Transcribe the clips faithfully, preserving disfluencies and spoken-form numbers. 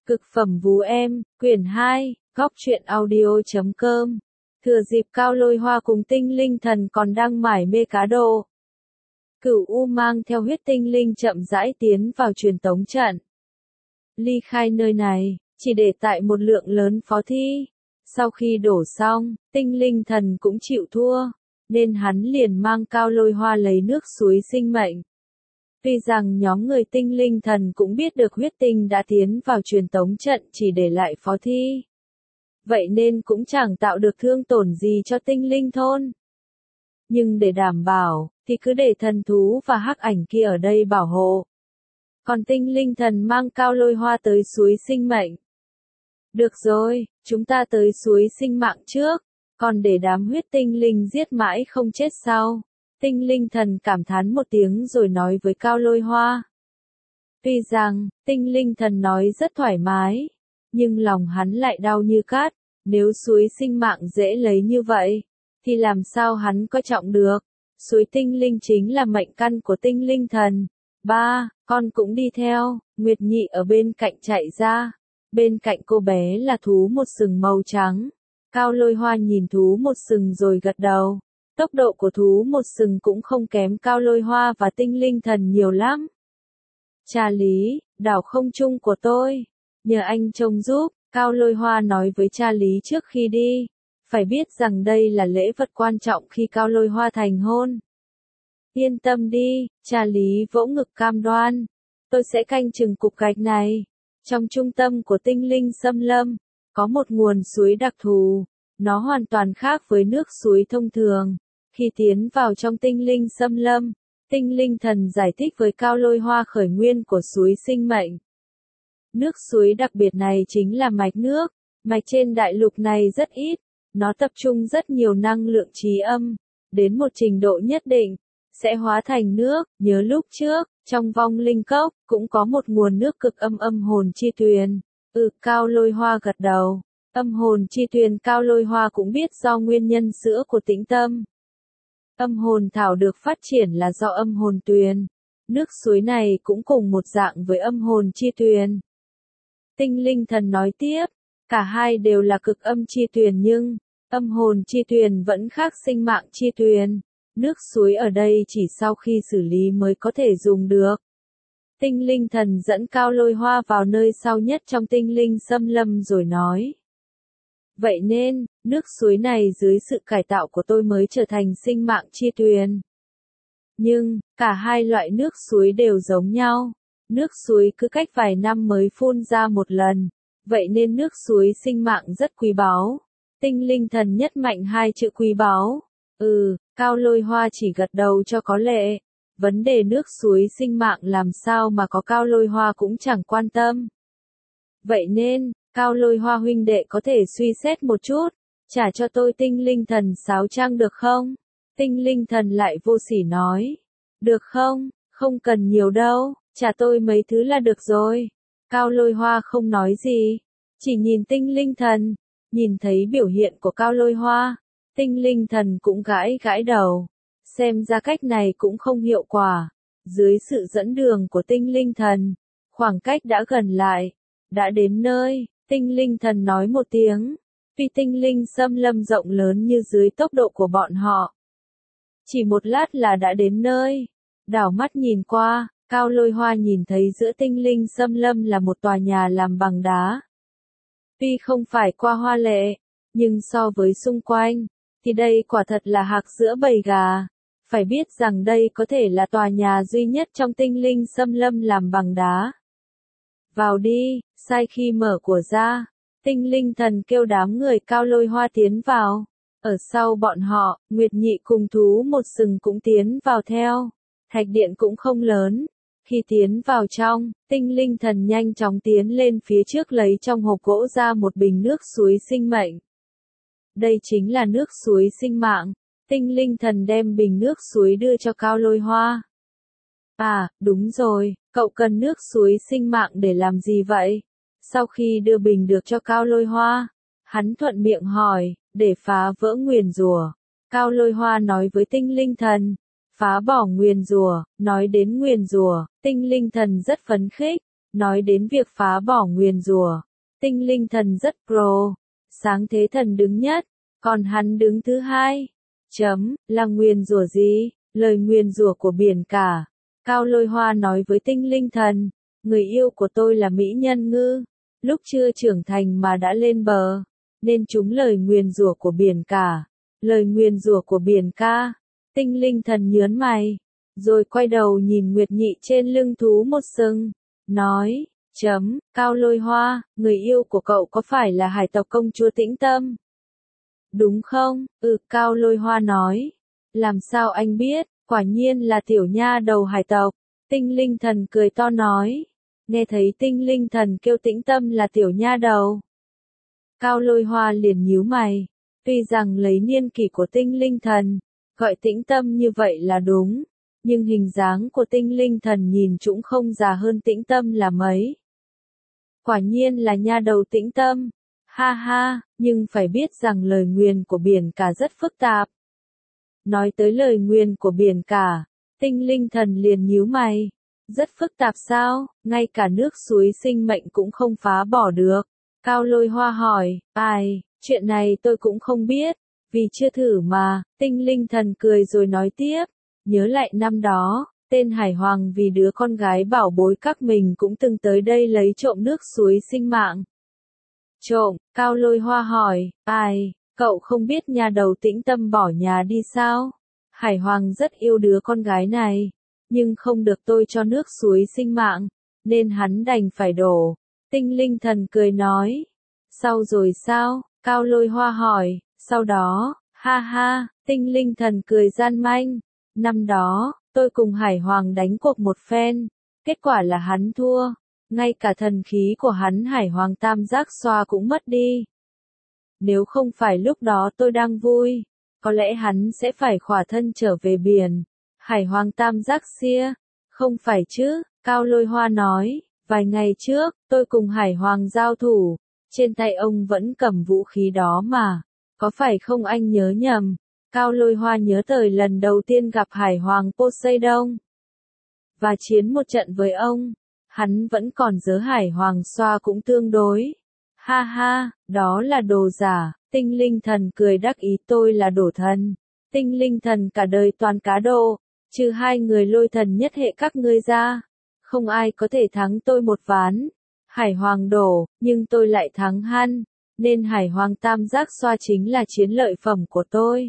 Cực phẩm vú em, quyển hai, góc truyện audio chấm com. Thừa dịp Cao Lôi Hoa cùng tinh linh thần còn đang mải mê cá độ, Cửu U mang theo huyết tinh linh chậm rãi tiến vào truyền tống trận. Ly khai nơi này, chỉ để tại một lượng lớn phó thi. Sau khi đổ xong, tinh linh thần cũng chịu thua, nên hắn liền mang Cao Lôi Hoa lấy nước suối sinh mệnh. Tuy rằng nhóm người tinh linh thần cũng biết được huyết tinh đã tiến vào truyền tống trận chỉ để lại phó thi. Vậy nên cũng chẳng tạo được thương tổn gì cho tinh linh thôn. Nhưng để đảm bảo, thì cứ để thần thú và hắc ảnh kia ở đây bảo hộ. Còn tinh linh thần mang Cao Lôi Hoa tới suối sinh mệnh. Được rồi, chúng ta tới suối sinh mạng trước, còn để đám huyết tinh linh giết mãi không chết sau. Tinh linh thần cảm thán một tiếng rồi nói với Cao Lôi Hoa. Tuy rằng, tinh linh thần nói rất thoải mái, nhưng lòng hắn lại đau như cát. Nếu suối sinh mạng dễ lấy như vậy, thì làm sao hắn coi trọng được. Suối tinh linh chính là mệnh căn của tinh linh thần. Ba, con cũng đi theo. Nguyệt Nhị ở bên cạnh chạy ra. Bên cạnh cô bé là thú một sừng màu trắng. Cao Lôi Hoa nhìn thú một sừng rồi gật đầu. Tốc độ của thú một sừng cũng không kém Cao Lôi Hoa và tinh linh thần nhiều lắm. Cha Lý, đảo không trung của tôi, nhờ anh trông giúp, Cao Lôi Hoa nói với cha Lý trước khi đi. Phải biết rằng đây là lễ vật quan trọng khi Cao Lôi Hoa thành hôn. Yên tâm đi, cha Lý vỗ ngực cam đoan. Tôi sẽ canh chừng cục gạch này. Trong trung tâm của tinh linh xâm lâm, có một nguồn suối đặc thù. Nó hoàn toàn khác với nước suối thông thường. Khi tiến vào trong tinh linh xâm lâm, tinh linh thần giải thích với Cao Lôi Hoa khởi nguyên của suối sinh mệnh. Nước suối đặc biệt này chính là mạch nước. Mạch trên đại lục này rất ít. Nó tập trung rất nhiều năng lượng trí âm. Đến một trình độ nhất định, sẽ hóa thành nước. Nhớ lúc trước, trong vong linh cốc, cũng có một nguồn nước cực âm âm hồn chi tuyền. Ừ, Cao Lôi Hoa gật đầu. Âm hồn chi tuyền Cao Lôi Hoa cũng biết do nguyên nhân sữa của tĩnh tâm. Âm hồn thảo được phát triển là do âm hồn tuyền. Nước suối này cũng cùng một dạng với âm hồn chi tuyền. Tinh linh thần nói tiếp, cả hai đều là cực âm chi tuyền nhưng, âm hồn chi tuyền vẫn khác sinh mạng chi tuyền. Nước suối ở đây chỉ sau khi xử lý mới có thể dùng được. Tinh linh thần dẫn Cao Lôi Hoa vào nơi sau nhất trong tinh linh xâm lâm rồi nói. Vậy nên, nước suối này dưới sự cải tạo của tôi mới trở thành sinh mạng chi tuyền. Nhưng, cả hai loại nước suối đều giống nhau. Nước suối cứ cách vài năm mới phun ra một lần. Vậy nên nước suối sinh mạng rất quý báu. Tinh linh thần nhất mạnh hai chữ quý báu. Ừ, Cao Lôi Hoa chỉ gật đầu cho có lệ. Vấn đề nước suối sinh mạng làm sao mà có Cao Lôi Hoa cũng chẳng quan tâm. Vậy nên, Cao Lôi Hoa huynh đệ có thể suy xét một chút, trả cho tôi tinh linh thần sáu trang được không? Tinh linh thần lại vô sỉ nói. Được không? Không cần nhiều đâu, trả tôi mấy thứ là được rồi. Cao Lôi Hoa không nói gì, chỉ nhìn tinh linh thần. Nhìn thấy biểu hiện của Cao Lôi Hoa, tinh linh thần cũng gãi gãi đầu. Xem ra cách này cũng không hiệu quả. Dưới sự dẫn đường của tinh linh thần, khoảng cách đã gần lại. Đã đến nơi, tinh linh thần nói một tiếng. Vì tinh linh xâm lâm rộng lớn như dưới tốc độ của bọn họ. Chỉ một lát là đã đến nơi. Đảo mắt nhìn qua, Cao Lôi Hoa nhìn thấy giữa tinh linh xâm lâm là một tòa nhà làm bằng đá. Tuy không phải qua hoa lệ, nhưng so với xung quanh, thì đây quả thật là hạc giữa bầy gà. Phải biết rằng đây có thể là tòa nhà duy nhất trong tinh linh xâm lâm làm bằng đá. Vào đi, sai khi mở của ra, tinh linh thần kêu đám người Cao Lôi Hoa tiến vào. Ở sau bọn họ, Nguyệt Nhị cùng thú một sừng cũng tiến vào theo. Thạch điện cũng không lớn. Khi tiến vào trong, tinh linh thần nhanh chóng tiến lên phía trước lấy trong hộp gỗ ra một bình nước suối sinh mệnh. Đây chính là nước suối sinh mạng. Tinh linh thần đem bình nước suối đưa cho Cao Lôi Hoa. À, đúng rồi, cậu cần nước suối sinh mạng để làm gì vậy? Sau khi đưa bình được cho Cao Lôi Hoa, hắn thuận miệng hỏi, để phá vỡ nguyền rủa. Cao Lôi Hoa nói với tinh linh thần, phá bỏ nguyền rủa. Nói đến nguyền rủa, tinh linh thần rất phấn khích, Nói đến việc phá bỏ nguyền rủa, tinh linh thần rất pro, sáng thế thần đứng nhất, còn hắn đứng thứ hai. Chấm, là nguyền rủa gì? Lời nguyền rủa của biển cả. Cao Lôi Hoa nói với tinh linh thần, người yêu của tôi là mỹ nhân ngư, lúc chưa trưởng thành mà đã lên bờ, nên trúng lời nguyền rủa của biển cả. Lời nguyền rủa của biển ca. Tinh linh thần nhớn mày, rồi quay đầu nhìn Nguyệt Nhị trên lưng thú một sừng, nói, chấm, Cao Lôi Hoa, người yêu của cậu có phải là hải tộc công chúa Tĩnh Tâm? Đúng không? Ừ, Cao Lôi Hoa nói. Làm sao anh biết? Quả nhiên là tiểu nha đầu hải tộc. Tinh linh thần cười to nói. Nghe thấy tinh linh thần kêu Tĩnh Tâm là tiểu nha đầu. Cao Lôi Hoa liền nhíu mày. Tuy rằng lấy niên kỷ của tinh linh thần, gọi Tĩnh Tâm như vậy là đúng. Nhưng hình dáng của tinh linh thần nhìn cũng không già hơn Tĩnh Tâm là mấy. Quả nhiên là nha đầu Tĩnh Tâm. Ha ha, nhưng phải biết rằng lời nguyền của biển cả rất phức tạp. Nói tới lời nguyền của biển cả, tinh linh thần liền nhíu mày. Rất phức tạp sao, ngay cả nước suối sinh mệnh cũng không phá bỏ được. Cao Lôi Hoa hỏi, ai, chuyện này tôi cũng không biết, vì chưa thử mà. Tinh linh thần cười rồi nói tiếp, nhớ lại năm đó, tên Hải Hoàng vì đứa con gái bảo bối các mình cũng từng tới đây lấy trộm nước suối sinh mạng. Trộm, Cao Lôi Hoa hỏi, ai, cậu không biết nhà đầu Tĩnh Tâm bỏ nhà đi sao? Hải Hoàng rất yêu đứa con gái này, nhưng không được tôi cho nước suối sinh mạng, nên hắn đành phải đổ. Tinh linh thần cười nói, sau rồi sao? Cao Lôi Hoa hỏi, sau đó, ha ha, tinh linh thần cười gian manh, năm đó, tôi cùng Hải Hoàng đánh cuộc một phen, kết quả là hắn thua. Ngay cả thần khí của hắn Hải Hoàng Tam Giác Xoa cũng mất đi. Nếu không phải lúc đó tôi đang vui, có lẽ hắn sẽ phải khỏa thân trở về biển. Hải Hoàng Tam Giác Xia, không phải chứ, Cao Lôi Hoa nói, vài ngày trước, tôi cùng Hải Hoàng giao thủ, trên tay ông vẫn cầm vũ khí đó mà, có phải không anh nhớ nhầm? Cao Lôi Hoa nhớ tới lần đầu tiên gặp Hải Hoàng Poseidon, và chiến một trận với ông. Hắn vẫn còn nhớ Hải Hoàng Xoa cũng tương đối. Ha ha, đó là đồ giả. Tinh linh thần cười đắc ý, tôi là đổ thần. Tinh linh thần cả đời toàn cá độ, trừ hai người lôi thần nhất hệ các ngươi ra, không ai có thể thắng tôi một ván. Hải Hoàng đổ, nhưng tôi lại thắng hắn, nên Hải Hoàng Tam Giác Xoa chính là chiến lợi phẩm của tôi.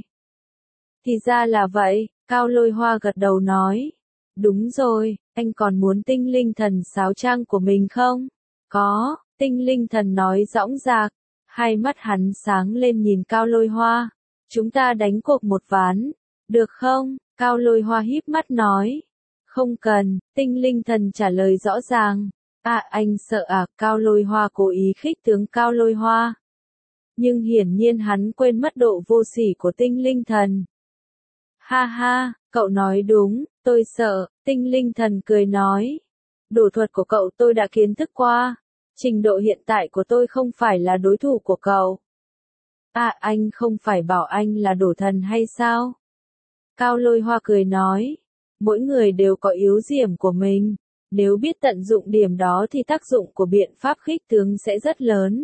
Thì ra là vậy, Cao Lôi Hoa gật đầu nói. Đúng rồi, anh còn muốn tinh linh thần sáo trang của mình không? Có, tinh linh thần nói dõng dạc, hai mắt hắn sáng lên nhìn Cao Lôi Hoa. Chúng ta đánh cuộc một ván, được không? Cao Lôi Hoa híp mắt nói. Không cần, tinh linh thần trả lời rõ ràng. À, anh sợ à? Cao Lôi Hoa cố ý khích tướng Cao Lôi Hoa. Nhưng hiển nhiên hắn quên mất độ vô sỉ của tinh linh thần. Ha ha, cậu nói đúng, tôi sợ, tinh linh thần cười nói. Đồ thuật của cậu tôi đã kiến thức qua, trình độ hiện tại của tôi không phải là đối thủ của cậu. À, anh không phải bảo anh là đổ thần hay sao? Cao Lôi Hoa cười nói, mỗi người đều có yếu điểm của mình, nếu biết tận dụng điểm đó thì tác dụng của biện pháp khích tướng sẽ rất lớn.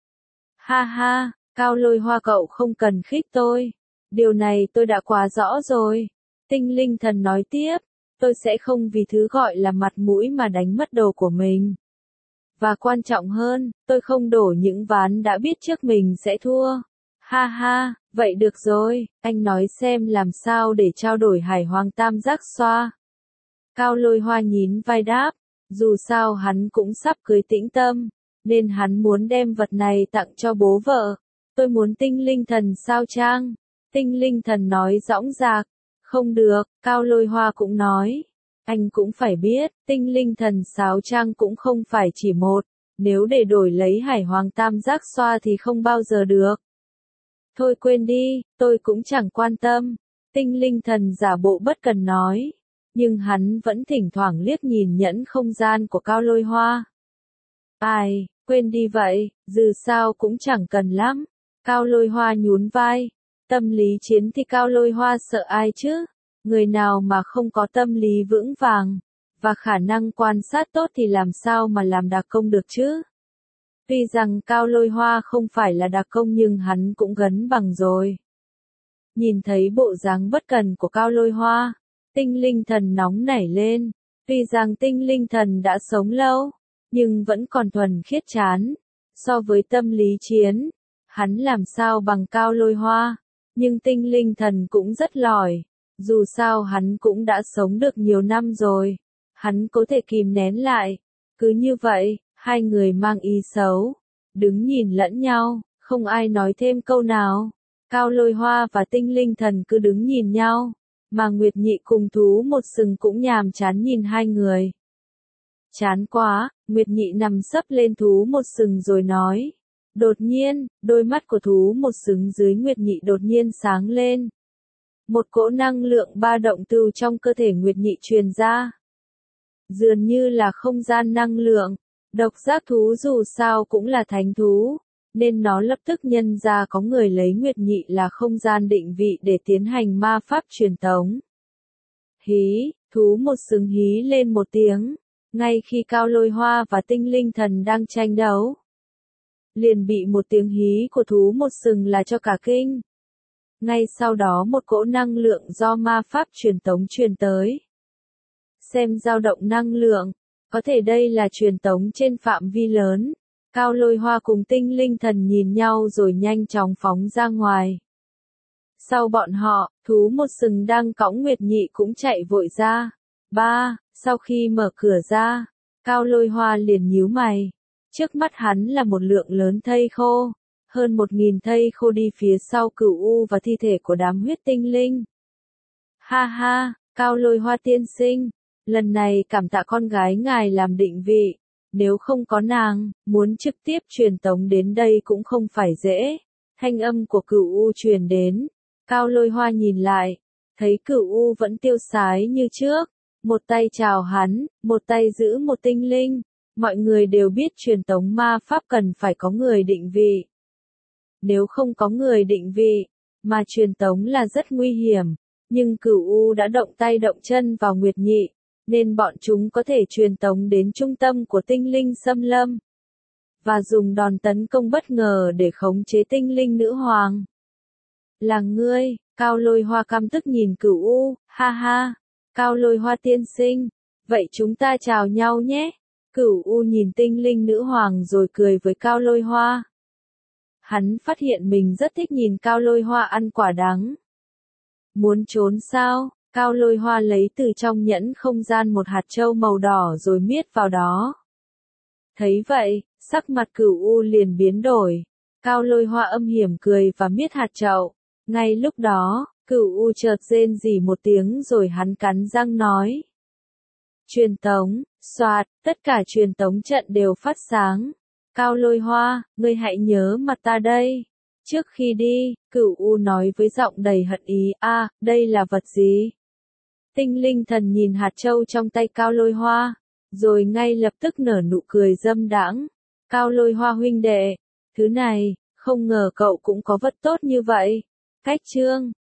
Ha ha, Cao Lôi Hoa cậu không cần khích tôi. Điều này tôi đã quá rõ rồi. Tinh linh thần nói tiếp, tôi sẽ không vì thứ gọi là mặt mũi mà đánh mất đồ của mình. Và quan trọng hơn, tôi không đổ những ván đã biết trước mình sẽ thua. Ha ha, vậy được rồi, anh nói xem làm sao để trao đổi Hải Hoàng Tam Giác Xoa. Cao Lôi Hoa nhín vai đáp, dù sao hắn cũng sắp cưới Tĩnh Tâm, nên hắn muốn đem vật này tặng cho bố vợ. Tôi muốn tinh linh thần sao trang. Tinh linh thần nói dõng dạc, không được, Cao Lôi Hoa cũng nói. Anh cũng phải biết, tinh linh thần sáo trang cũng không phải chỉ một, nếu để đổi lấy Hải Hoàng Tam Giác Xoa thì không bao giờ được. Thôi quên đi, tôi cũng chẳng quan tâm. Tinh linh thần giả bộ bất cần nói, nhưng hắn vẫn thỉnh thoảng liếc nhìn nhẫn không gian của Cao Lôi Hoa. Ai, quên đi vậy, dù sao cũng chẳng cần lắm. Cao Lôi Hoa nhún vai. Tâm lý chiến thì Cao Lôi Hoa sợ ai chứ? Người nào mà không có tâm lý vững vàng, và khả năng quan sát tốt thì làm sao mà làm đặc công được chứ? Tuy rằng Cao Lôi Hoa không phải là đặc công nhưng hắn cũng gấn bằng rồi. Nhìn thấy bộ dáng bất cần của Cao Lôi Hoa, Tinh Linh Thần nóng nảy lên. Tuy rằng Tinh Linh Thần đã sống lâu, nhưng vẫn còn thuần khiết chán. So với tâm lý chiến, hắn làm sao bằng Cao Lôi Hoa, nhưng Tinh Linh Thần cũng rất lỏi. Dù sao hắn cũng đã sống được nhiều năm rồi, hắn có thể kìm nén lại. Cứ như vậy, hai người mang ý xấu, đứng nhìn lẫn nhau, không ai nói thêm câu nào. Cao Lôi Hoa và Tinh Linh Thần cứ đứng nhìn nhau, mà Nguyệt Nhị cùng Thú Một Sừng cũng nhàm chán nhìn hai người. Chán quá, Nguyệt Nhị nằm sấp lên Thú Một Sừng rồi nói. Đột nhiên, đôi mắt của Thú Một Sừng dưới Nguyệt Nhị đột nhiên sáng lên. Một cỗ năng lượng ba động từ trong cơ thể Nguyệt Nhị truyền ra. Dường như là không gian năng lượng. Độc giác thú dù sao cũng là thánh thú, nên nó lập tức nhận ra có người lấy Nguyệt Nhị là không gian định vị để tiến hành ma pháp truyền tống. Hí, Thú Một Sừng hí lên một tiếng, ngay khi Cao Lôi Hoa và Tinh Linh Thần đang tranh đấu. Liền bị một tiếng hí của Thú Một Sừng là cho cả kinh. Ngay sau đó một cỗ năng lượng do ma pháp truyền tống truyền tới. Xem dao động năng lượng, có thể đây là truyền tống trên phạm vi lớn. Cao Lôi Hoa cùng Tinh Linh Thần nhìn nhau rồi nhanh chóng phóng ra ngoài. Sau bọn họ, Thú Một Sừng đang cõng Nguyệt Nhị cũng chạy vội ra. Ba, sau khi mở cửa ra, Cao Lôi Hoa liền nhíu mày. Trước mắt hắn là một lượng lớn thây khô, hơn một nghìn thây khô đi phía sau Cửu U và thi thể của đám huyết tinh linh. Ha ha, Cao Lôi Hoa tiên sinh, lần này cảm tạ con gái ngài làm định vị. Nếu không có nàng, muốn trực tiếp truyền tống đến đây cũng không phải dễ. Thanh âm của Cửu U truyền đến. Cao Lôi Hoa nhìn lại, thấy Cửu U vẫn tiêu sái như trước. Một tay chào hắn, một tay giữ một tinh linh. Mọi người đều biết truyền tống ma pháp cần phải có người định vị. Nếu không có người định vị, mà truyền tống là rất nguy hiểm. Nhưng Cửu U đã động tay động chân vào Nguyệt Nhị, nên bọn chúng có thể truyền tống đến trung tâm của tinh linh xâm lâm. Và dùng đòn tấn công bất ngờ để khống chế tinh linh nữ hoàng. Là ngươi, Cao Lôi Hoa căm tức nhìn Cửu U, ha ha, Cao Lôi Hoa tiên sinh, vậy chúng ta chào nhau nhé. Cửu U nhìn tinh linh nữ hoàng rồi cười với Cao Lôi Hoa. Hắn phát hiện mình rất thích nhìn Cao Lôi Hoa ăn quả đắng. Muốn trốn sao? Cao Lôi Hoa lấy từ trong nhẫn không gian một hạt châu màu đỏ rồi miết vào đó. Thấy vậy, sắc mặt Cửu U liền biến đổi. Cao Lôi Hoa âm hiểm cười và miết hạt châu. Ngay lúc đó, Cửu U chợt rên rỉ một tiếng rồi hắn cắn răng nói. Truyền tống, xoạt, tất cả truyền tống trận đều phát sáng. Cao Lôi Hoa, ngươi hãy nhớ mặt ta đây. Trước khi đi, Cửu U nói với giọng đầy hận ý, a, à, đây là vật gì? Tinh Linh Thần nhìn hạt châu trong tay Cao Lôi Hoa, rồi ngay lập tức nở nụ cười dâm đãng. Cao Lôi Hoa huynh đệ, thứ này, không ngờ cậu cũng có vật tốt như vậy. Cách chương